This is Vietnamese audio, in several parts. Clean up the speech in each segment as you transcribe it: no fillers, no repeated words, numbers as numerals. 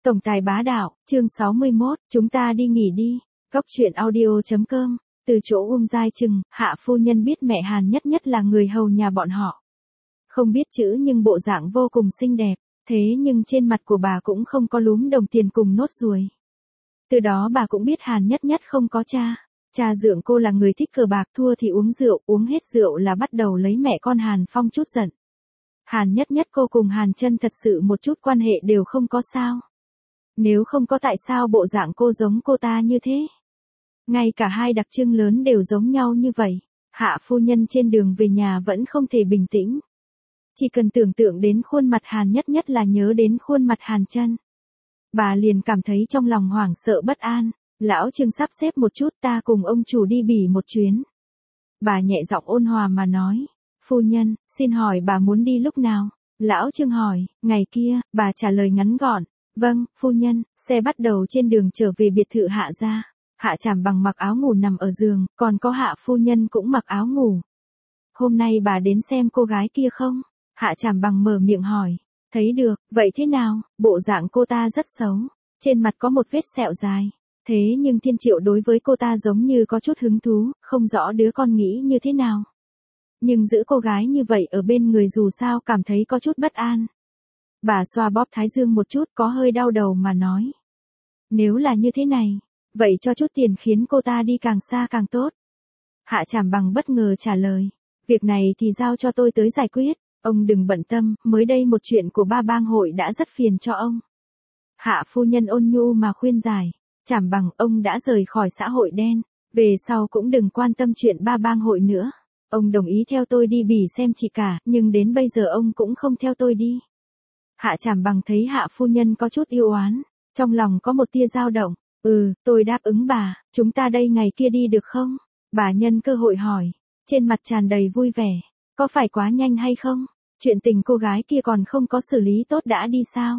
Tổng tài bá đạo, chương 61, chúng ta đi nghỉ đi. Góc truyện audio.com, từ chỗ Giai Trừng, Hạ phu nhân biết mẹ Hàn Nhất Nhất là người hầu nhà bọn họ. Không biết chữ nhưng bộ dạng vô cùng xinh đẹp, thế nhưng trên mặt của bà cũng không có lúm đồng tiền cùng nốt ruồi. Từ đó bà cũng biết Hàn Nhất Nhất không có cha. Cha dượng cô là người thích cờ bạc, thua thì uống rượu, uống hết rượu là bắt đầu lấy mẹ con Hàn Phong chút giận. Hàn Nhất Nhất cô cùng Hàn Chân thật sự một chút quan hệ đều không có sao. Nếu không có tại sao bộ dạng cô giống cô ta như thế. Ngay cả hai đặc trưng lớn đều giống nhau như vậy. Hạ phu nhân trên đường về nhà vẫn không thể bình tĩnh. Chỉ cần tưởng tượng đến khuôn mặt Hàn Nhất Nhất là nhớ đến khuôn mặt Hàn Chân. Bà liền cảm thấy trong lòng hoảng sợ bất an. Lão Trương sắp xếp một chút, ta cùng ông chủ đi Bỉ một chuyến. Bà nhẹ giọng ôn hòa mà nói. Phu nhân, xin hỏi bà muốn đi lúc nào? Lão Trương hỏi, ngày kia, bà trả lời ngắn gọn. Vâng, phu nhân. Xe bắt đầu trên đường trở về biệt thự Hạ gia. Hạ Trảm Bằng mặc áo ngủ nằm ở giường, còn có Hạ phu nhân cũng mặc áo ngủ. Hôm nay bà đến xem cô gái kia không? Hạ Trảm Bằng mở miệng hỏi. Thấy được, vậy thế nào? Bộ dạng cô ta rất xấu. Trên mặt có một vết sẹo dài. Thế nhưng Thiên Triệu đối với cô ta giống như có chút hứng thú, không rõ đứa con nghĩ như thế nào. Nhưng giữ cô gái như vậy ở bên người dù sao cảm thấy có chút bất an. Bà xoa bóp thái dương một chút, có hơi đau đầu mà nói. Nếu là như thế này, vậy cho chút tiền khiến cô ta đi càng xa càng tốt. Hạ Trảm Bằng bất ngờ trả lời. Việc này thì giao cho tôi tới giải quyết, ông đừng bận tâm, mới đây một chuyện của ba bang hội đã rất phiền cho ông. Hạ phu nhân ôn nhu mà khuyên giải. Trảm Bằng, ông đã rời khỏi xã hội đen, về sau cũng đừng quan tâm chuyện ba bang hội nữa. Ông đồng ý theo tôi đi Bỉ xem chị cả, nhưng đến bây giờ ông cũng không theo tôi đi. Hạ Trảm Bằng thấy Hạ phu nhân có chút yêu oán, trong lòng có một tia dao động. Tôi đáp ứng bà, chúng ta đây ngày kia đi được không? Bà nhân cơ hội hỏi, trên mặt tràn đầy vui vẻ. Có phải quá nhanh hay không? Chuyện tình cô gái kia còn không có xử lý tốt đã đi sao?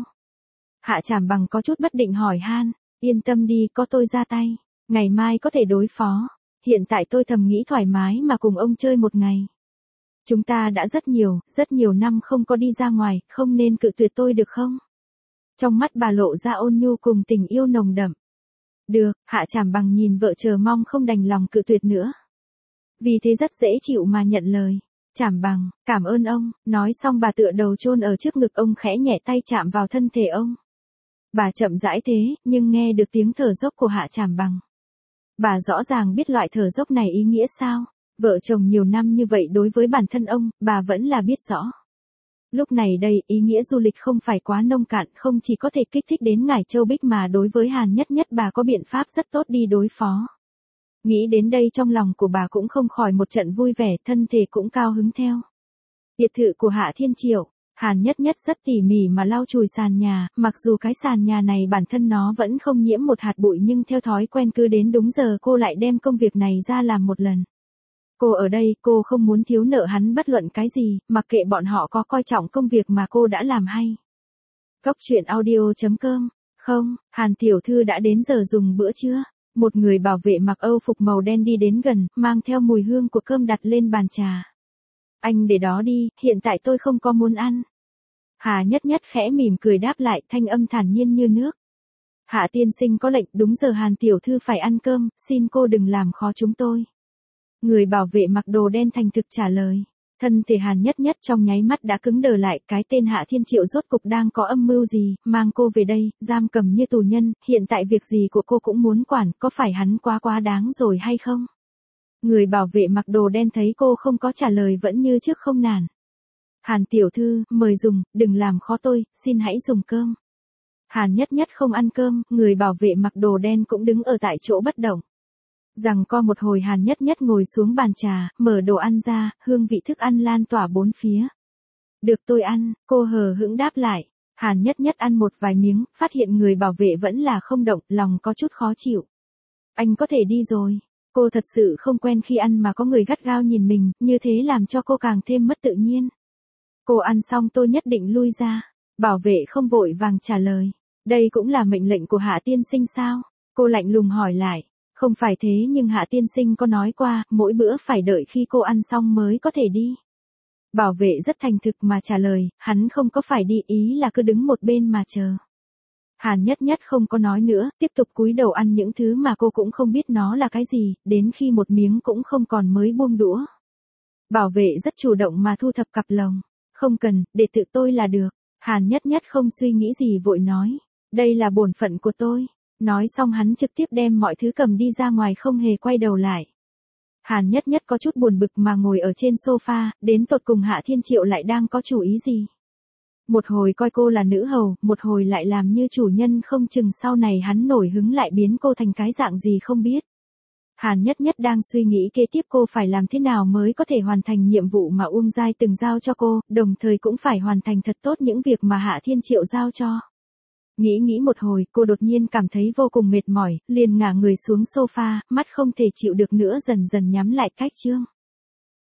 Hạ Trảm Bằng có chút bất định hỏi han. Yên tâm đi, có tôi ra tay. Ngày mai có thể đối phó. Hiện tại tôi thầm nghĩ thoải mái mà cùng ông chơi một ngày. Chúng ta đã rất nhiều năm không có đi ra ngoài, không nên cự tuyệt tôi được không? Trong mắt bà lộ ra ôn nhu cùng tình yêu nồng đậm. Được, Hạ Trảm Bằng nhìn vợ chờ mong không đành lòng cự tuyệt nữa. Vì thế rất dễ chịu mà nhận lời. Trảm Bằng, cảm ơn ông. Nói xong bà tựa đầu chôn ở trước ngực ông, khẽ nhẹ tay chạm vào thân thể ông. Bà chậm rãi thế, nhưng nghe được tiếng thở dốc của Hạ Trảm Bằng. Bà rõ ràng biết loại thở dốc này ý nghĩa sao. Vợ chồng nhiều năm như vậy đối với bản thân ông, bà vẫn là biết rõ. Lúc này đây, ý nghĩa du lịch không phải quá nông cạn, không chỉ có thể kích thích đến ngải Châu Bích mà đối với Hàn Nhất Nhất bà có biện pháp rất tốt đi đối phó. Nghĩ đến đây trong lòng của bà cũng không khỏi một trận vui vẻ, thân thể cũng cao hứng theo. Biệt thự của Hạ Thiên Triệu. Hàn Nhất Nhất rất tỉ mỉ mà lau chùi sàn nhà, mặc dù cái sàn nhà này bản thân nó vẫn không nhiễm một hạt bụi nhưng theo thói quen cứ đến đúng giờ cô lại đem công việc này ra làm một lần. Cô ở đây, cô không muốn thiếu nợ hắn bất luận cái gì, mặc kệ bọn họ có coi trọng công việc mà cô đã làm hay. Góc truyện audio.com. Không, Hàn tiểu thư đã đến giờ dùng bữa trưa. Một người bảo vệ mặc Âu phục màu đen đi đến gần, mang theo mùi hương của cơm đặt lên bàn trà. Anh để đó đi, hiện tại tôi không có muốn ăn. Hà Nhất Nhất khẽ mỉm cười đáp lại, thanh âm thản nhiên như nước. Hạ tiên sinh có lệnh, đúng giờ Hàn tiểu thư phải ăn cơm, xin cô đừng làm khó chúng tôi. Người bảo vệ mặc đồ đen thành thực trả lời. Thân thể Hàn Nhất Nhất trong nháy mắt đã cứng đờ lại, cái tên Hạ Thiên Triệu rốt cục đang có âm mưu gì, mang cô về đây, giam cầm như tù nhân, hiện tại việc gì của cô cũng muốn quản, có phải hắn quá đáng rồi hay không? Người bảo vệ mặc đồ đen thấy cô không có trả lời vẫn như trước không nản. Hàn tiểu thư, mời dùng, đừng làm khó tôi, xin hãy dùng cơm. Hàn Nhất Nhất không ăn cơm, người bảo vệ mặc đồ đen cũng đứng ở tại chỗ bất động. Rằng co một hồi Hàn Nhất Nhất ngồi xuống bàn trà, mở đồ ăn ra, hương vị thức ăn lan tỏa bốn phía. Được tôi ăn, cô hờ hững đáp lại. Hàn Nhất Nhất ăn một vài miếng, phát hiện người bảo vệ vẫn là không động, lòng có chút khó chịu. Anh có thể đi rồi. Cô thật sự không quen khi ăn mà có người gắt gao nhìn mình, như thế làm cho cô càng thêm mất tự nhiên. Cô ăn xong tôi nhất định lui ra. Bảo vệ không vội vàng trả lời. Đây cũng là mệnh lệnh của Hạ tiên sinh sao? Cô lạnh lùng hỏi lại. Không phải thế nhưng Hạ tiên sinh có nói qua, mỗi bữa phải đợi khi cô ăn xong mới có thể đi. Bảo vệ rất thành thực mà trả lời, hắn không có phải đi, ý là cứ đứng một bên mà chờ. Hàn Nhất Nhất không có nói nữa, tiếp tục cúi đầu ăn những thứ mà cô cũng không biết nó là cái gì, đến khi một miếng cũng không còn mới buông đũa. Bảo vệ rất chủ động mà thu thập cặp lồng. Không cần, để tự tôi là được. Hàn Nhất Nhất không suy nghĩ gì vội nói. Đây là bổn phận của tôi. Nói xong hắn trực tiếp đem mọi thứ cầm đi ra ngoài không hề quay đầu lại. Hàn Nhất Nhất có chút buồn bực mà ngồi ở trên sofa, đến tột cùng Hạ Thiên Triệu lại đang có chủ ý gì. Một hồi coi cô là nữ hầu, một hồi lại làm như chủ nhân, không chừng sau này hắn nổi hứng lại biến cô thành cái dạng gì không biết. Hàn Nhất Nhất đang suy nghĩ kế tiếp cô phải làm thế nào mới có thể hoàn thành nhiệm vụ mà Uông Giai từng giao cho cô, đồng thời cũng phải hoàn thành thật tốt những việc mà Hạ Thiên Triệu giao cho. Nghĩ một hồi, cô đột nhiên cảm thấy vô cùng mệt mỏi, liền ngả người xuống sofa, mắt không thể chịu được nữa dần dần nhắm lại cách chương.